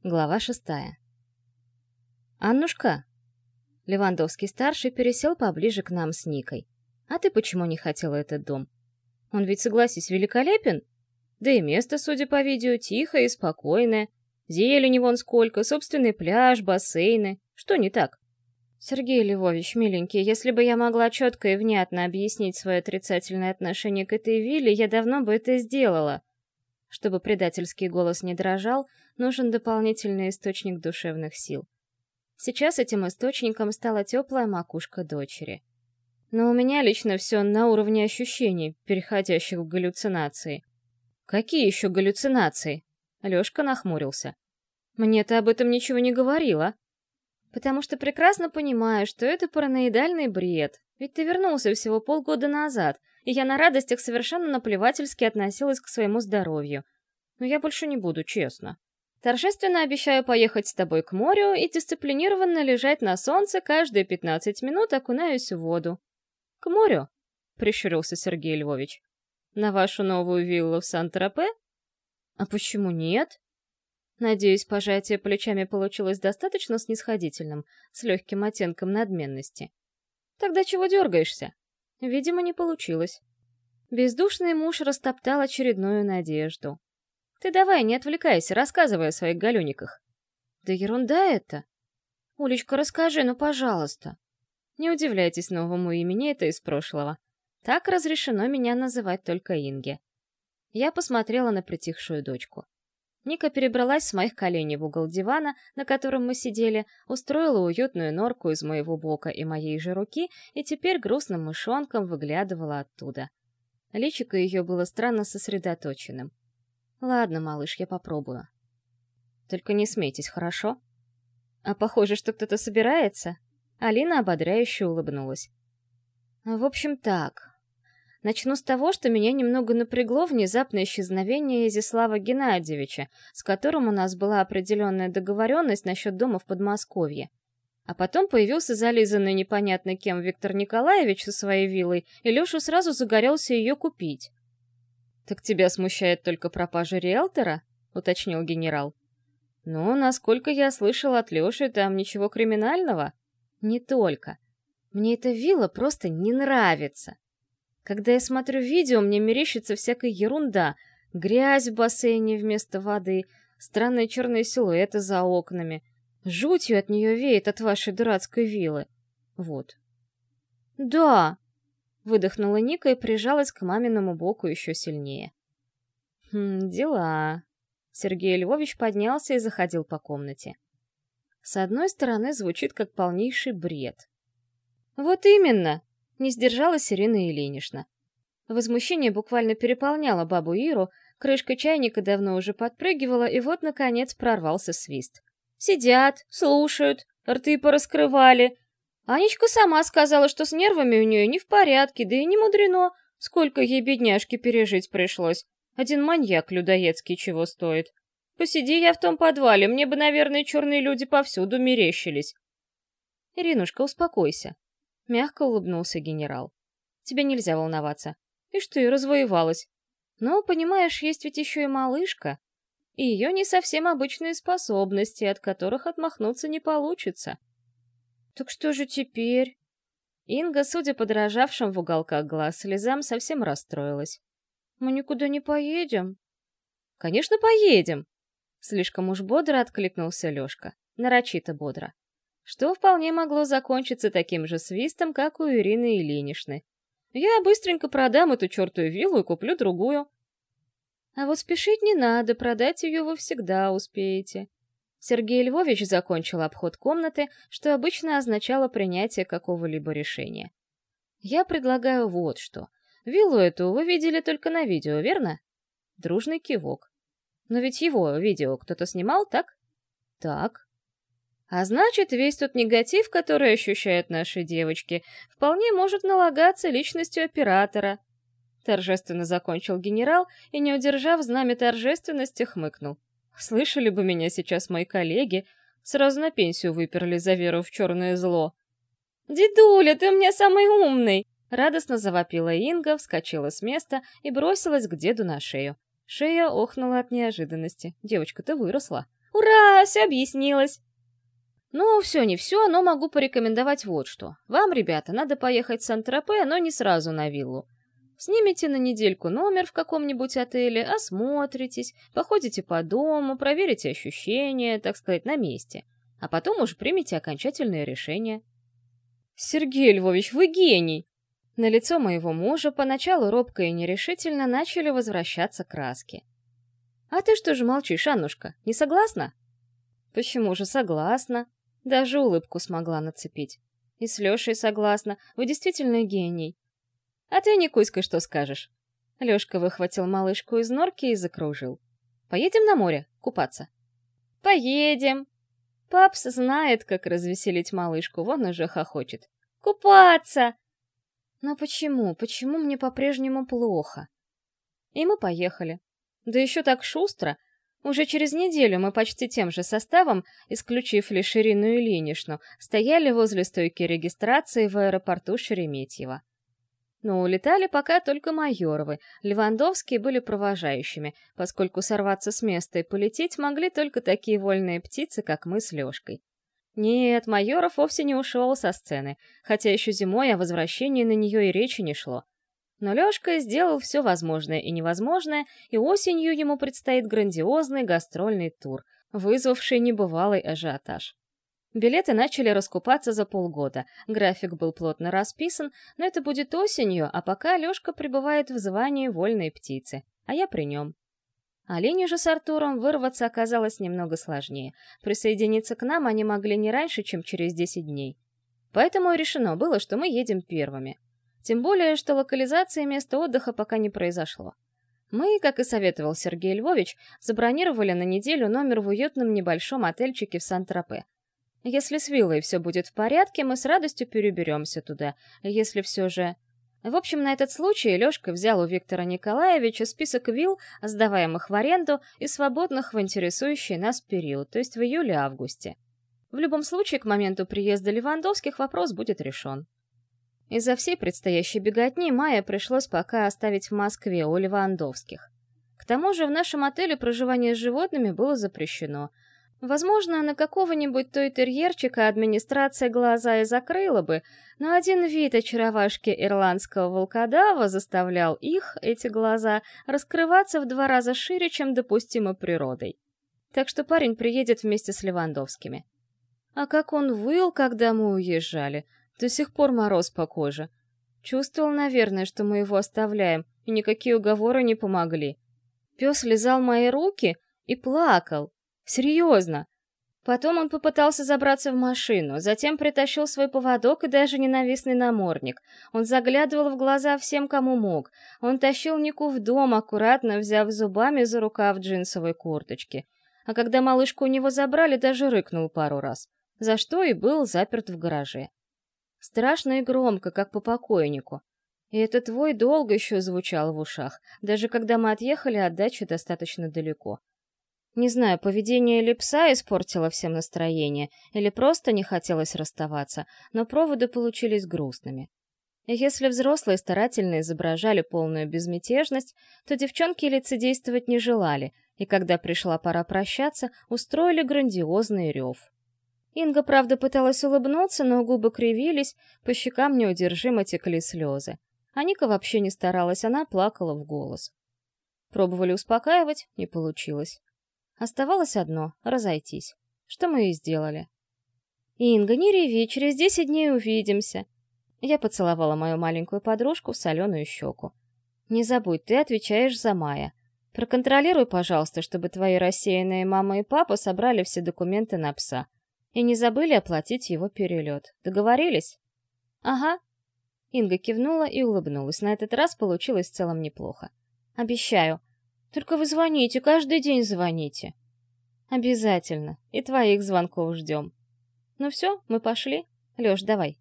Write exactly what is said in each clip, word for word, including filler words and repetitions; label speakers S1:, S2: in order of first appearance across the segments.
S1: Глава шестая. «Аннушка!» Левандовский-старший пересел поближе к нам с Никой. «А ты почему не хотела этот дом? Он ведь, согласись, великолепен. Да и место, судя по видео, тихое и спокойное. Зелени вон сколько, собственный пляж, бассейны. Что не так?» «Сергей Львович, миленький, если бы я могла четко и внятно объяснить свое отрицательное отношение к этой вилле, я давно бы это сделала». Чтобы предательский голос не дрожал, нужен дополнительный источник душевных сил. Сейчас этим источником стала теплая макушка дочери. Но у меня лично все на уровне ощущений, переходящих в галлюцинации. «Какие еще галлюцинации?» Лёшка нахмурился. «Мне ты об этом ничего не говорила». «Потому что прекрасно понимаю, что это параноидальный бред. Ведь ты вернулся всего полгода назад, и я на радостях совершенно наплевательски относилась к своему здоровью. Но я больше не буду, честно. Торжественно обещаю поехать с тобой к морю и дисциплинированно лежать на солнце каждые пятнадцать минут, окунаюсь в воду». «К морю?» — прищурился Сергей Львович. «На вашу новую виллу в Сан-Тропе?» «А почему нет?» Надеюсь, пожатие плечами получилось достаточно снисходительным, с легким оттенком надменности. «Тогда чего дергаешься?» Видимо, не получилось. Бездушный муж растоптал очередную надежду. «Ты давай, не отвлекайся, рассказывай о своих галюниках». «Да ерунда это!» «Улечка, расскажи, ну, пожалуйста». Не удивляйтесь новому имени, это из прошлого. Так разрешено меня называть только Инге. Я посмотрела на притихшую дочку. Ника перебралась с моих коленей в угол дивана, на котором мы сидели, устроила уютную норку из моего бока и моей же руки и теперь грустным мышонком выглядывала оттуда. Личико ее было странно сосредоточенным. «Ладно, малыш, я попробую». «Только не смейтесь, хорошо?» «А похоже, что кто-то собирается?» Алина ободряюще улыбнулась. «В общем, так. Начну с того, что меня немного напрягло внезапное исчезновение Изяслава Геннадьевича, с которым у нас была определенная договоренность насчет дома в Подмосковье. А потом появился зализанный непонятно кем Виктор Николаевич со своей виллой, и Леша сразу загорелся ее купить». «Так тебя смущает только пропажа риэлтора?» — уточнил генерал. «Ну, насколько я слышал от Леши, там ничего криминального?» «Не только. Мне эта вилла просто не нравится. Когда я смотрю видео, мне мерещится всякая ерунда. Грязь в бассейне вместо воды, странные черные силуэты за окнами. Жутью от нее веет от вашей дурацкой виллы. Вот». «Да!» — выдохнула Ника и прижалась к маминому боку еще сильнее. «Хм, дела...» Сергей Львович поднялся и заходил по комнате. С одной стороны, звучит как полнейший бред. «Вот именно!» — не сдержалась Ирина Ильинична. Возмущение буквально переполняло бабу Иру, крышка чайника давно уже подпрыгивала, и вот, наконец, прорвался свист. «Сидят, слушают, рты пораскрывали. Анечка сама сказала, что с нервами у нее не в порядке, да и не мудрено, сколько ей, бедняжке, пережить пришлось. Один маньяк людоедский чего стоит. Посиди я в том подвале, мне бы, наверное, черные люди повсюду мерещились». «Иринушка, успокойся», — мягко улыбнулся генерал. «Тебе нельзя волноваться. Ишь ты, развоевалась. Но, понимаешь, есть ведь еще и малышка, и ее не совсем обычные способности, от которых отмахнуться не получится». «Так что же теперь?» Инга, судя по дрожавшим в уголках глаз слезам, совсем расстроилась. «Мы никуда не поедем?» «Конечно, поедем!» Слишком уж бодро откликнулся Лёшка, нарочито бодро. Что вполне могло закончиться таким же свистом, как у Ирины Ильиничны. «Я быстренько продам эту чертову виллу и куплю другую». «А вот спешить не надо, продать ее вы всегда успеете». Сергей Львович закончил обход комнаты, что обычно означало принятие какого-либо решения. «Я предлагаю вот что. Виллу эту вы видели только на видео, верно?» Дружный кивок. «Но ведь его видео кто-то снимал, так?» «Так». «А значит, весь тот негатив, который ощущают наши девочки, вполне может налагаться личностью оператора». Торжественно закончил генерал и, не удержав знамя торжественности, хмыкнул. «Слышали бы меня сейчас мои коллеги, сразу на пенсию выперли за веру в черное зло». «Дедуля, ты у меня самый умный!» Радостно завопила Инга, вскочила с места и бросилась к деду на шею. Шея охнула от неожиданности. Девочка-то выросла. Ура, все объяснилось! Ну, все не все, но могу порекомендовать вот что. Вам, ребята, надо поехать в Сан-Тропе, но не сразу на виллу. Снимете на недельку номер в каком-нибудь отеле, осмотритесь, походите по дому, проверите ощущения, так сказать, на месте. А потом уже примете окончательное решение. Сергей Львович, вы гений! На лицо моего мужа поначалу робко и нерешительно начали возвращаться краски. А ты что же молчишь, Аннушка, не согласна? Почему же согласна? Даже улыбку смогла нацепить. И с Лешей согласна, вы действительно гений. А ты, Никуська, что скажешь? Лешка выхватил малышку из норки и закружил. Поедем на море купаться? Поедем. Папс знает, как развеселить малышку, вон уже хохочет. Купаться! Но почему, почему мне по-прежнему плохо? И мы поехали. Да еще так шустро. Уже через неделю мы почти тем же составом, исключив лишь Ирину Ильиничну, стояли возле стойки регистрации в аэропорту Шереметьево. Но улетали пока только Майоровы, Левандовские были провожающими, поскольку сорваться с места и полететь могли только такие вольные птицы, как мы с Лешкой. Нет, Майоров вовсе не ушел со сцены, хотя еще зимой о возвращении на нее и речи не шло. Но Лешка сделал все возможное и невозможное, и осенью ему предстоит грандиозный гастрольный тур, вызвавший небывалый ажиотаж. Билеты начали раскупаться за полгода, график был плотно расписан, но это будет осенью, а пока Лешка пребывает в звании вольной птицы, а я при нем. Алине же с Артуром вырваться оказалось немного сложнее. Присоединиться к нам они могли не раньше, чем через десять дней. Поэтому решено было, что мы едем первыми. Тем более, что локализации места отдыха пока не произошло. Мы, как и советовал Сергей Львович, забронировали на неделю номер в уютном небольшом отельчике в Сан-Тропе. Если с виллой все будет в порядке, мы с радостью переберемся туда. Если все же... В общем, на этот случай Лешка взял у Виктора Николаевича список вилл, сдаваемых в аренду и свободных в интересующий нас период, то есть в июле-августе. В любом случае, к моменту приезда Левандовских вопрос будет решен. Из-за всей предстоящей беготни Майе пришлось пока оставить в Москве у Левандовских. К тому же в нашем отеле проживание с животными было запрещено. Возможно, на какого-нибудь той-терьерчика администрация глаза и закрыла бы, но один вид очаровашки ирландского волкодава заставлял их, эти глаза, раскрываться в два раза шире, чем допустимо природой. Так что парень приедет вместе с Левандовскими. А как он выл, когда мы уезжали! До сих пор мороз по коже. Чувствовал, наверное, что мы его оставляем, и никакие уговоры не помогли. Пес лизал мои руки и плакал. Серьезно. Потом он попытался забраться в машину, затем притащил свой поводок и даже ненавистный намордник. Он заглядывал в глаза всем, кому мог. Он тащил Нику в дом, аккуратно взяв зубами за рукав джинсовой курточки. А когда малышку у него забрали, даже рыкнул пару раз, за что и был заперт в гараже. Страшно и громко, как по покойнику. И этот вой долго еще звучал в ушах, даже когда мы отъехали от дачи достаточно далеко. Не знаю, поведение или пса испортило всем настроение, или просто не хотелось расставаться, но проводы получились грустными. И если взрослые старательно изображали полную безмятежность, то девчонки лицедействовать не желали, и когда пришла пора прощаться, устроили грандиозный рев. Инга, правда, пыталась улыбнуться, но губы кривились, по щекам неудержимо текли слезы. А Ника вообще не старалась, она плакала в голос. Пробовали успокаивать, не получилось. Оставалось одно — разойтись. Что мы и сделали. «Инга, не реви, через десять дней увидимся». Я поцеловала мою маленькую подружку в соленую щеку. «Не забудь, ты отвечаешь за Майя. Проконтролируй, пожалуйста, чтобы твои рассеянные мама и папа собрали все документы на пса. И не забыли оплатить его перелет. Договорились?» «Ага». Инга кивнула и улыбнулась. На этот раз получилось в целом неплохо. «Обещаю. Только вы звоните, каждый день звоните». «Обязательно. И твоих звонков ждем». «Ну все, мы пошли. Леш, давай».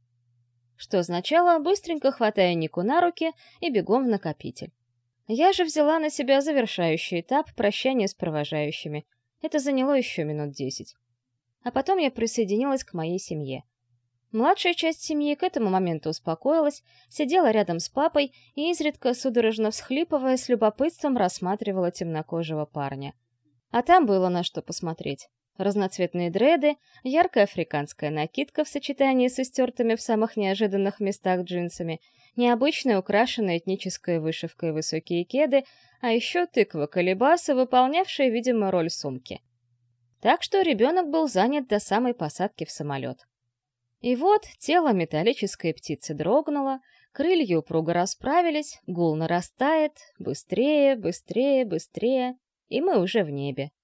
S1: Что сначала, быстренько хватая Нику на руки и бегом в накопитель. Я же взяла на себя завершающий этап прощания с провожающими. Это заняло еще минут десять. А потом я присоединилась к моей семье. Младшая часть семьи к этому моменту успокоилась, сидела рядом с папой и, изредка судорожно всхлипывая, с любопытством рассматривала темнокожего парня. А там было на что посмотреть. Разноцветные дреды, яркая африканская накидка в сочетании с истертыми в самых неожиданных местах джинсами, необычная украшенная этнической вышивкой высокие кеды, а еще тыква-колебаса, выполнявшая, видимо, роль сумки. Так что ребенок был занят до самой посадки в самолет. И вот тело металлической птицы дрогнуло, крылья упруго расправились, гул нарастает, быстрее, быстрее, быстрее, и мы уже в небе.